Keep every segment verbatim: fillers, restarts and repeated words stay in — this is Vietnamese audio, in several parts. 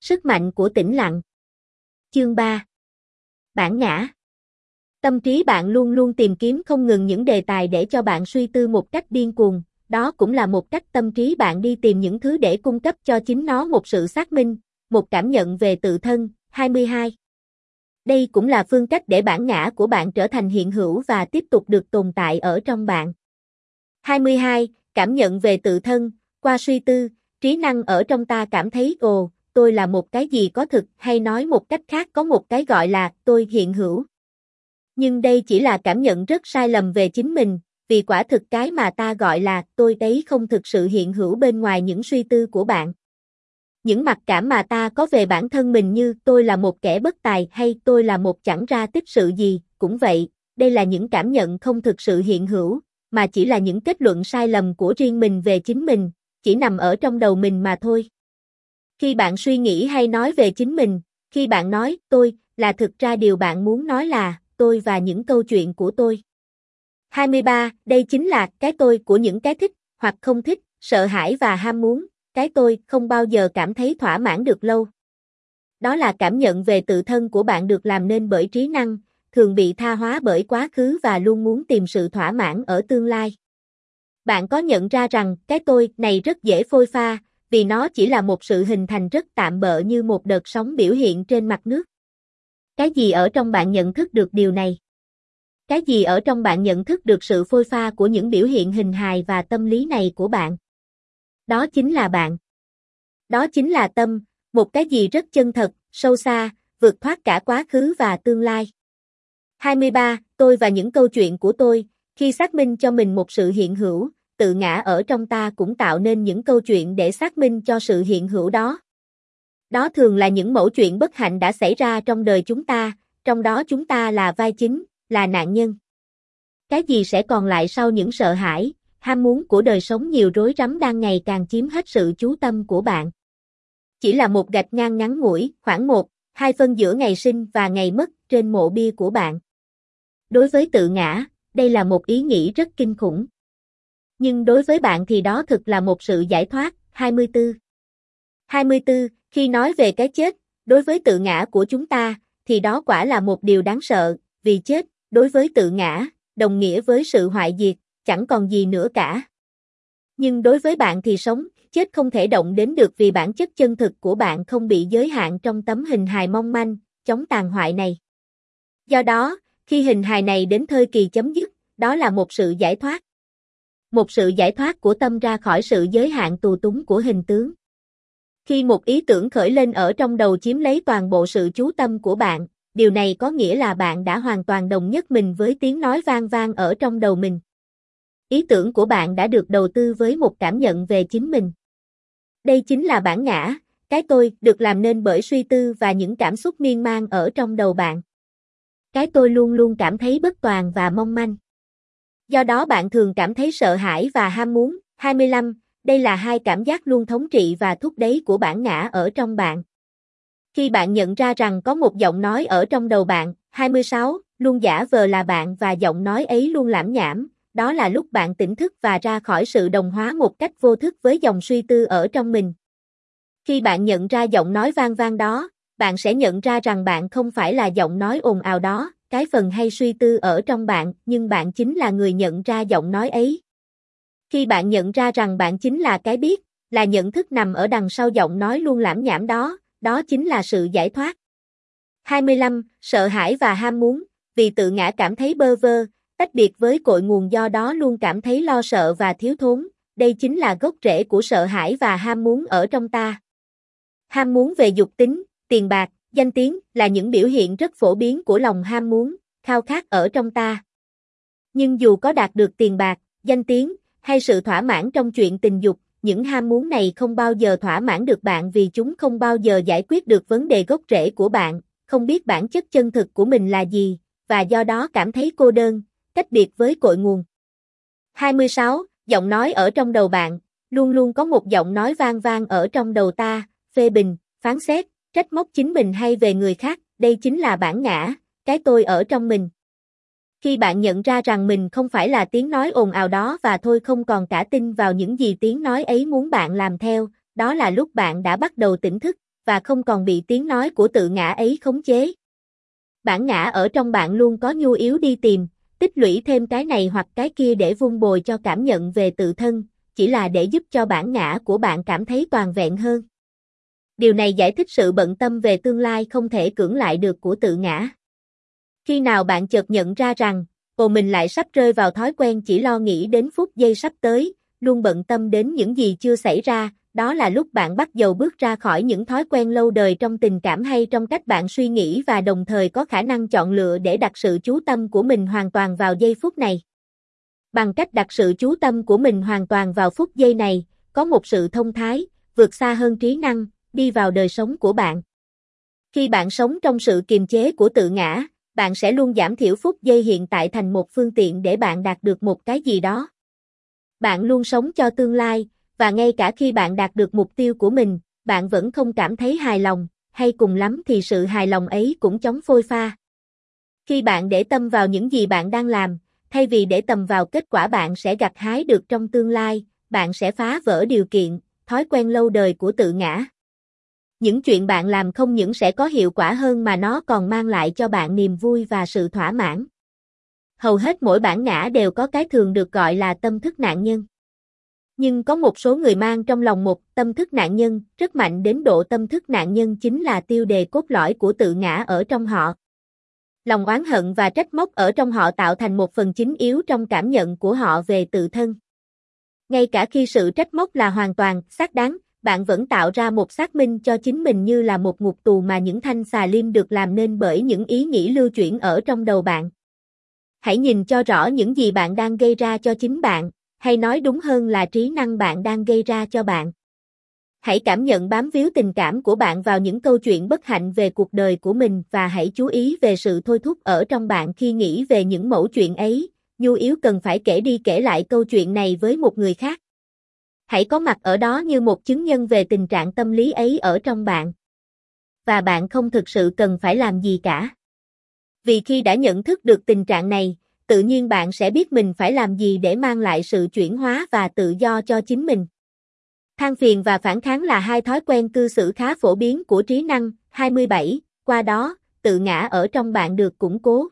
Sức mạnh của tĩnh lặng. Chương ba. Bản ngã. Tâm trí bạn luôn luôn tìm kiếm không ngừng những đề tài để cho bạn suy tư một cách điên cuồng, đó cũng là một cách tâm trí bạn đi tìm những thứ để cung cấp cho chính nó một sự xác minh, một cảm nhận về tự thân. hai mươi hai. Đây cũng là phương cách để bản ngã của bạn trở thành hiện hữu và tiếp tục được tồn tại ở trong bạn. hai mươi hai. Cảm nhận về tự thân. Qua suy tư, trí năng ở trong ta cảm thấy ồ, tôi là một cái gì có thực, hay nói một cách khác có một cái gọi là tôi hiện hữu. Nhưng đây chỉ là cảm nhận rất sai lầm về chính mình, vì quả thực cái mà ta gọi là tôi đấy không thực sự hiện hữu bên ngoài những suy tư của bạn. Những mặc cảm mà ta có về bản thân mình như tôi là một kẻ bất tài hay tôi là một chẳng ra tích sự gì, cũng vậy, đây là những cảm nhận không thực sự hiện hữu, mà chỉ là những kết luận sai lầm của riêng mình về chính mình, chỉ nằm ở trong đầu mình mà thôi. Khi bạn suy nghĩ hay nói về chính mình, khi bạn nói tôi, là thực ra điều bạn muốn nói là tôi và những câu chuyện của tôi. hai mươi ba. Đây chính là cái tôi của những cái thích, hoặc không thích, sợ hãi và ham muốn, cái tôi không bao giờ cảm thấy thỏa mãn được lâu. Đó là cảm nhận về tự thân của bạn được làm nên bởi trí năng, thường bị tha hóa bởi quá khứ và luôn muốn tìm sự thỏa mãn ở tương lai. Bạn có nhận ra rằng cái tôi này rất dễ phôi pha, vì nó chỉ là một sự hình thành rất tạm bợ như một đợt sóng biểu hiện trên mặt nước. Cái gì ở trong bạn nhận thức được điều này? Cái gì ở trong bạn nhận thức được sự phôi pha của những biểu hiện hình hài và tâm lý này của bạn? Đó chính là bạn. Đó chính là tâm, một cái gì rất chân thật, sâu xa, vượt thoát cả quá khứ và tương lai. hai mươi ba. Tôi và những câu chuyện của tôi, khi xác minh cho mình một sự hiện hữu, tự ngã ở trong ta cũng tạo nên những câu chuyện để xác minh cho sự hiện hữu đó. Đó thường là những mẩu chuyện bất hạnh đã xảy ra trong đời chúng ta, trong đó chúng ta là vai chính, là nạn nhân. Cái gì sẽ còn lại sau những sợ hãi, ham muốn của đời sống nhiều rối rắm đang ngày càng chiếm hết sự chú tâm của bạn? Chỉ là một gạch ngang ngắn ngủi, khoảng một, hai phân giữa ngày sinh và ngày mất trên mộ bia của bạn. Đối với tự ngã, đây là một ý nghĩ rất kinh khủng. Nhưng đối với bạn thì đó thực là một sự giải thoát. hai mươi tư. hai mươi tư. Khi nói về cái chết, đối với tự ngã của chúng ta, thì đó quả là một điều đáng sợ, vì chết, đối với tự ngã, đồng nghĩa với sự hoại diệt, chẳng còn gì nữa cả. Nhưng đối với bạn thì sống, chết không thể động đến được vì bản chất chân thực của bạn không bị giới hạn trong tấm hình hài mong manh, chống tàn hoại này. Do đó, khi hình hài này đến thời kỳ chấm dứt, đó là một sự giải thoát. Một sự giải thoát của tâm ra khỏi sự giới hạn tù túng của hình tướng. Khi một ý tưởng khởi lên ở trong đầu chiếm lấy toàn bộ sự chú tâm của bạn, điều này có nghĩa là bạn đã hoàn toàn đồng nhất mình với tiếng nói vang vang ở trong đầu mình. Ý tưởng của bạn đã được đầu tư với một cảm nhận về chính mình. Đây chính là bản ngã, cái tôi được làm nên bởi suy tư và những cảm xúc miên man ở trong đầu bạn. Cái tôi luôn luôn cảm thấy bất toàn và mong manh. Do đó bạn thường cảm thấy sợ hãi và ham muốn. hai mươi lăm. Đây là hai cảm giác luôn thống trị và thúc đẩy của bản ngã ở trong bạn. Khi bạn nhận ra rằng có một giọng nói ở trong đầu bạn, hai mươi sáu, luôn giả vờ là bạn và giọng nói ấy luôn lảm nhảm, đó là lúc bạn tỉnh thức và ra khỏi sự đồng hóa một cách vô thức với dòng suy tư ở trong mình. Khi bạn nhận ra giọng nói vang vang đó, bạn sẽ nhận ra rằng bạn không phải là giọng nói ồn ào đó, cái phần hay suy tư ở trong bạn, nhưng bạn chính là người nhận ra giọng nói ấy. Khi bạn nhận ra rằng bạn chính là cái biết, là nhận thức nằm ở đằng sau giọng nói luôn lảm nhảm đó, đó chính là sự giải thoát. hai mươi lăm. Sợ hãi và ham muốn, vì tự ngã cảm thấy bơ vơ, tách biệt với cội nguồn do đó luôn cảm thấy lo sợ và thiếu thốn, đây chính là gốc rễ của sợ hãi và ham muốn ở trong ta. Ham muốn về dục tính, tiền bạc, danh tiếng là những biểu hiện rất phổ biến của lòng ham muốn, khao khát ở trong ta. Nhưng dù có đạt được tiền bạc, danh tiếng, hay sự thỏa mãn trong chuyện tình dục, những ham muốn này không bao giờ thỏa mãn được bạn vì chúng không bao giờ giải quyết được vấn đề gốc rễ của bạn, không biết bản chất chân thực của mình là gì, và do đó cảm thấy cô đơn, cách biệt với cội nguồn. hai mươi sáu. Giọng nói ở trong đầu bạn, luôn luôn có một giọng nói vang vang ở trong đầu ta, phê bình, phán xét, trách móc chính mình hay về người khác, đây chính là bản ngã, cái tôi ở trong mình. Khi bạn nhận ra rằng mình không phải là tiếng nói ồn ào đó và thôi không còn cả tin vào những gì tiếng nói ấy muốn bạn làm theo, đó là lúc bạn đã bắt đầu tỉnh thức, và không còn bị tiếng nói của tự ngã ấy khống chế. Bản ngã ở trong bạn luôn có nhu yếu đi tìm, tích lũy thêm cái này hoặc cái kia để vun bồi cho cảm nhận về tự thân, chỉ là để giúp cho bản ngã của bạn cảm thấy toàn vẹn hơn. Điều này giải thích sự bận tâm về tương lai không thể cưỡng lại được của tự ngã. Khi nào bạn chợt nhận ra rằng, ồ mình lại sắp rơi vào thói quen chỉ lo nghĩ đến phút giây sắp tới, luôn bận tâm đến những gì chưa xảy ra, đó là lúc bạn bắt đầu bước ra khỏi những thói quen lâu đời trong tình cảm hay trong cách bạn suy nghĩ và đồng thời có khả năng chọn lựa để đặt sự chú tâm của mình hoàn toàn vào giây phút này. Bằng cách đặt sự chú tâm của mình hoàn toàn vào phút giây này, có một sự thông thái, vượt xa hơn trí năng, đi vào đời sống của bạn. Khi bạn sống trong sự kiềm chế của tự ngã, bạn sẽ luôn giảm thiểu phút giây hiện tại thành một phương tiện để bạn đạt được một cái gì đó. Bạn luôn sống cho tương lai, và ngay cả khi bạn đạt được mục tiêu của mình, bạn vẫn không cảm thấy hài lòng, hay cùng lắm thì sự hài lòng ấy cũng chóng phôi pha. Khi bạn để tâm vào những gì bạn đang làm, thay vì để tâm vào kết quả bạn sẽ gặt hái được trong tương lai, bạn sẽ phá vỡ điều kiện, thói quen lâu đời của tự ngã. Những chuyện bạn làm không những sẽ có hiệu quả hơn mà nó còn mang lại cho bạn niềm vui và sự thỏa mãn. Hầu hết mỗi bản ngã đều có cái thường được gọi là tâm thức nạn nhân. Nhưng có một số người mang trong lòng một tâm thức nạn nhân rất mạnh đến độ tâm thức nạn nhân chính là tiêu đề cốt lõi của tự ngã ở trong họ. Lòng oán hận và trách móc ở trong họ tạo thành một phần chính yếu trong cảm nhận của họ về tự thân. Ngay cả khi sự trách móc là hoàn toàn xác đáng, bạn vẫn tạo ra một xác minh cho chính mình như là một ngục tù mà những thanh xà lim được làm nên bởi những ý nghĩ lưu chuyển ở trong đầu bạn. Hãy nhìn cho rõ những gì bạn đang gây ra cho chính bạn, hay nói đúng hơn là trí năng bạn đang gây ra cho bạn. Hãy cảm nhận bám víu tình cảm của bạn vào những câu chuyện bất hạnh về cuộc đời của mình và hãy chú ý về sự thôi thúc ở trong bạn khi nghĩ về những mẩu chuyện ấy, nhu yếu cần phải kể đi kể lại câu chuyện này với một người khác. Hãy có mặt ở đó như một chứng nhân về tình trạng tâm lý ấy ở trong bạn. Và bạn không thực sự cần phải làm gì cả. Vì khi đã nhận thức được tình trạng này, tự nhiên bạn sẽ biết mình phải làm gì để mang lại sự chuyển hóa và tự do cho chính mình. Than phiền và phản kháng là hai thói quen cư xử khá phổ biến của trí năng. hai mươi bảy, qua đó, tự ngã ở trong bạn được củng cố.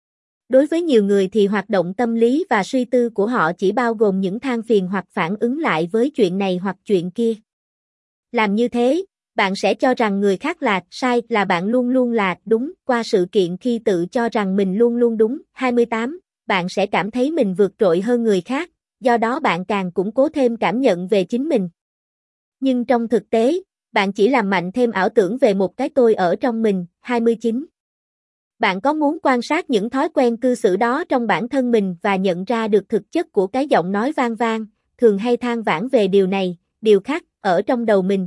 Đối với nhiều người thì hoạt động tâm lý và suy tư của họ chỉ bao gồm những than phiền hoặc phản ứng lại với chuyện này hoặc chuyện kia. Làm như thế, bạn sẽ cho rằng người khác là sai, là bạn luôn luôn là đúng qua sự kiện khi tự cho rằng mình luôn luôn đúng. hai mươi tám, bạn sẽ cảm thấy mình vượt trội hơn người khác, do đó bạn càng củng cố thêm cảm nhận về chính mình. Nhưng trong thực tế, bạn chỉ làm mạnh thêm ảo tưởng về một cái tôi ở trong mình. hai mươi chín. Bạn có muốn quan sát những thói quen cư xử đó trong bản thân mình và nhận ra được thực chất của cái giọng nói vang vang, thường hay than vãn về điều này, điều khác, ở trong đầu mình.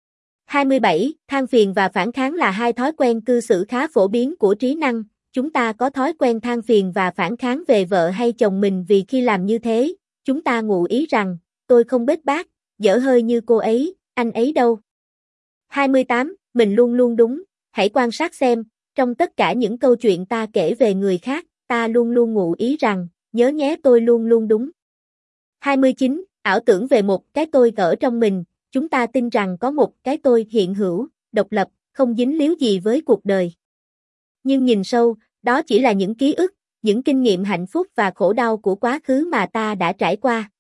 hai mươi bảy. Than phiền và phản kháng là hai thói quen cư xử khá phổ biến của trí năng. Chúng ta có thói quen than phiền và phản kháng về vợ hay chồng mình vì khi làm như thế, chúng ta ngụ ý rằng, tôi không bết bát, dở hơi như cô ấy, anh ấy đâu. hai mươi tám. Mình luôn luôn đúng, hãy quan sát xem, trong tất cả những câu chuyện ta kể về người khác, ta luôn luôn ngụ ý rằng, nhớ nhé tôi luôn luôn đúng. hai mươi chín. Ảo tưởng về một cái tôi ở trong mình, chúng ta tin rằng có một cái tôi hiện hữu, độc lập, không dính líu gì với cuộc đời. Nhưng nhìn sâu, đó chỉ là những ký ức, những kinh nghiệm hạnh phúc và khổ đau của quá khứ mà ta đã trải qua.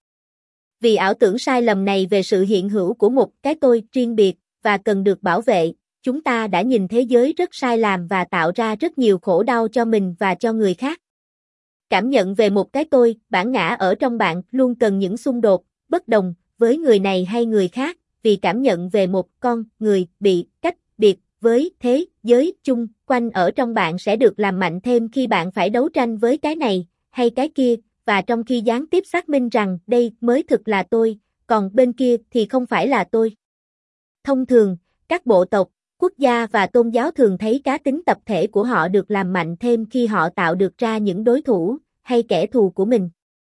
Vì ảo tưởng sai lầm này về sự hiện hữu của một cái tôi riêng biệt và cần được bảo vệ, chúng ta đã nhìn thế giới rất sai lầm và tạo ra rất nhiều khổ đau cho mình và cho người khác. Cảm nhận về một cái tôi, bản ngã ở trong bạn luôn cần những xung đột, bất đồng với người này hay người khác, vì cảm nhận về một con người bị cách biệt với thế giới chung quanh ở trong bạn sẽ được làm mạnh thêm khi bạn phải đấu tranh với cái này hay cái kia, và trong khi gián tiếp xác minh rằng đây mới thực là tôi, còn bên kia thì không phải là tôi. Thông thường, các bộ tộc, quốc gia và tôn giáo thường thấy cá tính tập thể của họ được làm mạnh thêm khi họ tạo được ra những đối thủ hay kẻ thù của mình.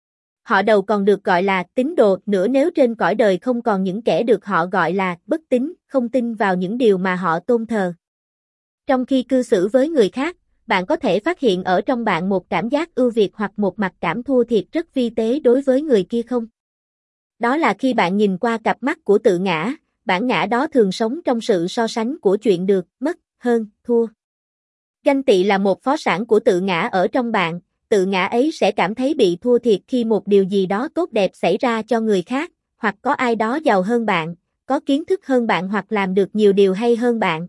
Họ đầu còn được gọi là tín đồ nữa nếu trên cõi đời không còn những kẻ được họ gọi là bất tín, không tin vào những điều mà họ tôn thờ. Trong khi cư xử với người khác, bạn có thể phát hiện ở trong bạn một cảm giác ưu việt hoặc một mặc cảm thua thiệt rất vi tế đối với người kia không? Đó là khi bạn nhìn qua cặp mắt của tự ngã, bản ngã đó thường sống trong sự so sánh của chuyện được, mất, hơn, thua. Ganh tị là một phó sản của tự ngã ở trong bạn, tự ngã ấy sẽ cảm thấy bị thua thiệt khi một điều gì đó tốt đẹp xảy ra cho người khác, hoặc có ai đó giàu hơn bạn, có kiến thức hơn bạn hoặc làm được nhiều điều hay hơn bạn.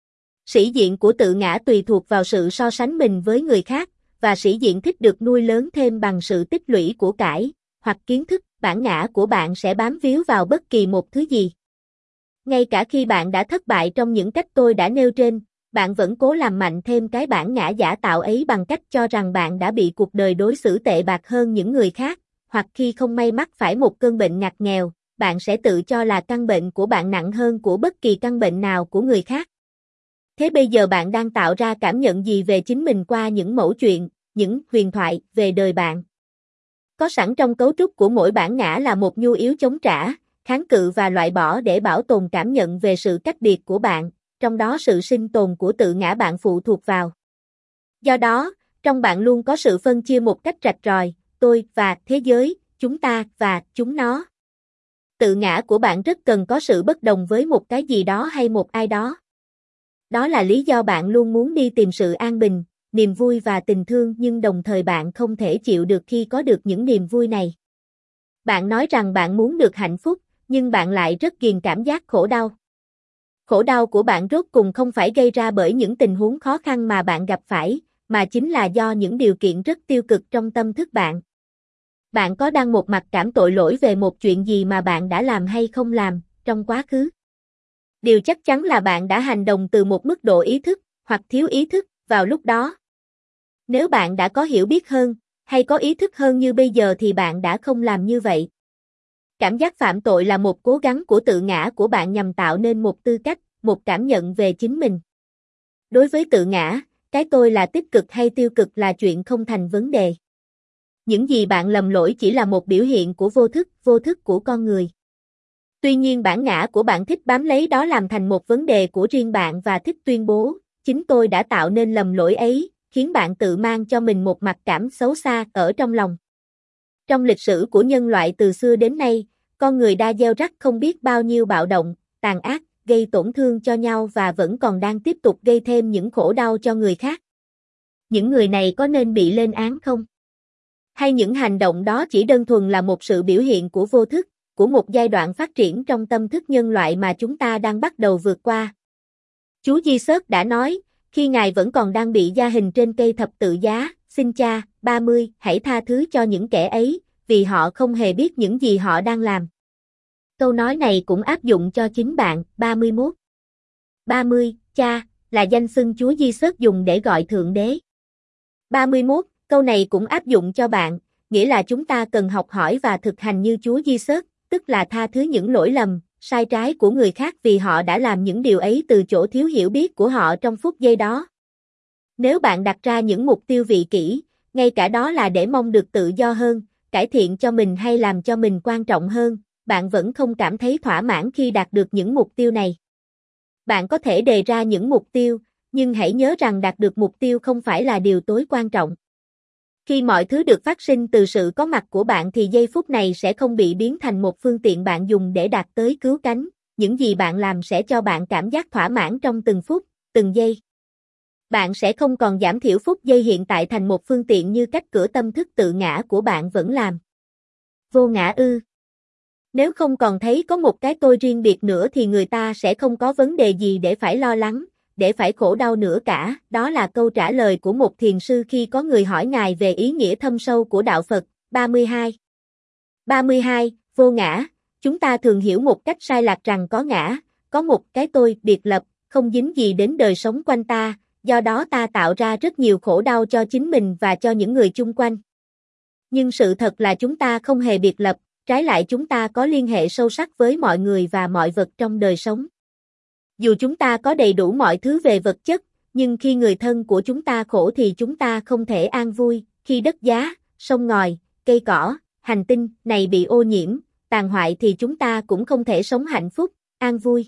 Sĩ diện của tự ngã tùy thuộc vào sự so sánh mình với người khác, và sĩ diện thích được nuôi lớn thêm bằng sự tích lũy của cải, hoặc kiến thức, bản ngã của bạn sẽ bám víu vào bất kỳ một thứ gì. Ngay cả khi bạn đã thất bại trong những cách tôi đã nêu trên, bạn vẫn cố làm mạnh thêm cái bản ngã giả tạo ấy bằng cách cho rằng bạn đã bị cuộc đời đối xử tệ bạc hơn những người khác, hoặc khi không may mắc phải một cơn bệnh ngặt nghèo, bạn sẽ tự cho là căn bệnh của bạn nặng hơn của bất kỳ căn bệnh nào của người khác. Thế bây giờ bạn đang tạo ra cảm nhận gì về chính mình qua những mẩu chuyện, những huyền thoại về đời bạn? Có sẵn trong cấu trúc của mỗi bản ngã là một nhu yếu chống trả, kháng cự và loại bỏ để bảo tồn cảm nhận về sự cách biệt của bạn, trong đó sự sinh tồn của tự ngã bạn phụ thuộc vào. Do đó, trong bạn luôn có sự phân chia một cách rạch ròi, tôi và thế giới, chúng ta và chúng nó. Tự ngã của bạn rất cần có sự bất đồng với một cái gì đó hay một ai đó. Đó là lý do bạn luôn muốn đi tìm sự an bình, niềm vui và tình thương, nhưng đồng thời bạn không thể chịu được khi có được những niềm vui này. Bạn nói rằng bạn muốn được hạnh phúc, nhưng bạn lại rất ghiền cảm giác khổ đau. Khổ đau của bạn rốt cùng không phải gây ra bởi những tình huống khó khăn mà bạn gặp phải, mà chính là do những điều kiện rất tiêu cực trong tâm thức bạn. Bạn có đang một mặt cảm tội lỗi về một chuyện gì mà bạn đã làm hay không làm trong quá khứ? Điều chắc chắn là bạn đã hành động từ một mức độ ý thức, hoặc thiếu ý thức, vào lúc đó. Nếu bạn đã có hiểu biết hơn, hay có ý thức hơn như bây giờ thì bạn đã không làm như vậy. Cảm giác phạm tội là một cố gắng của tự ngã của bạn nhằm tạo nên một tư cách, một cảm nhận về chính mình. Đối với tự ngã, cái tôi là tích cực hay tiêu cực là chuyện không thành vấn đề. Những gì bạn lầm lỗi chỉ là một biểu hiện của vô thức, vô thức của con người. Tuy nhiên bản ngã của bạn thích bám lấy đó làm thành một vấn đề của riêng bạn và thích tuyên bố, chính tôi đã tạo nên lầm lỗi ấy, khiến bạn tự mang cho mình một mặc cảm xấu xa ở trong lòng. Trong lịch sử của nhân loại từ xưa đến nay, con người đã gieo rắc không biết bao nhiêu bạo động, tàn ác, gây tổn thương cho nhau và vẫn còn đang tiếp tục gây thêm những khổ đau cho người khác. Những người này có nên bị lên án không? Hay những hành động đó chỉ đơn thuần là một sự biểu hiện của vô thức, của một giai đoạn phát triển trong tâm thức nhân loại mà chúng ta đang bắt đầu vượt qua? Chúa Jesus đã nói, khi Ngài vẫn còn đang bị gia hình trên cây thập tự giá, xin Cha, ba mươi, hãy tha thứ cho những kẻ ấy, vì họ không hề biết những gì họ đang làm. Câu nói này cũng áp dụng cho chính bạn, ba mươi mốt. ba mươi, Cha, là danh xưng Chúa Jesus dùng để gọi Thượng Đế. ba mươi mốt, câu này cũng áp dụng cho bạn, nghĩa là chúng ta cần học hỏi và thực hành như Chúa Jesus, tức là tha thứ những lỗi lầm, sai trái của người khác vì họ đã làm những điều ấy từ chỗ thiếu hiểu biết của họ trong phút giây đó. Nếu bạn đặt ra những mục tiêu vị kỷ, ngay cả đó là để mong được tự do hơn, cải thiện cho mình hay làm cho mình quan trọng hơn, bạn vẫn không cảm thấy thỏa mãn khi đạt được những mục tiêu này. Bạn có thể đề ra những mục tiêu, nhưng hãy nhớ rằng đạt được mục tiêu không phải là điều tối quan trọng. Khi mọi thứ được phát sinh từ sự có mặt của bạn thì giây phút này sẽ không bị biến thành một phương tiện bạn dùng để đạt tới cứu cánh, những gì bạn làm sẽ cho bạn cảm giác thỏa mãn trong từng phút, từng giây. Bạn sẽ không còn giảm thiểu phút giây hiện tại thành một phương tiện như cách cửa tâm thức tự ngã của bạn vẫn làm. Vô ngã ư? Nếu không còn thấy có một cái tôi riêng biệt nữa thì người ta sẽ không có vấn đề gì để phải lo lắng, để phải khổ đau nữa cả. Đó là câu trả lời của một thiền sư khi có người hỏi ngài về ý nghĩa thâm sâu của đạo Phật. ba mươi hai. ba mươi hai. Vô ngã. Chúng ta thường hiểu một cách sai lạc rằng có ngã, có một cái tôi biệt lập, không dính gì đến đời sống quanh ta, do đó ta tạo ra rất nhiều khổ đau cho chính mình và cho những người chung quanh. Nhưng sự thật là chúng ta không hề biệt lập, trái lại chúng ta có liên hệ sâu sắc với mọi người và mọi vật trong đời sống. Dù chúng ta có đầy đủ mọi thứ về vật chất, nhưng khi người thân của chúng ta khổ thì chúng ta không thể an vui, khi đất giá, sông ngòi, cây cỏ, hành tinh này bị ô nhiễm, tàn hoại thì chúng ta cũng không thể sống hạnh phúc, an vui.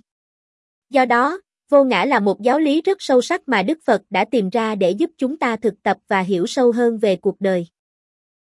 Do đó, vô ngã là một giáo lý rất sâu sắc mà Đức Phật đã tìm ra để giúp chúng ta thực tập và hiểu sâu hơn về cuộc đời.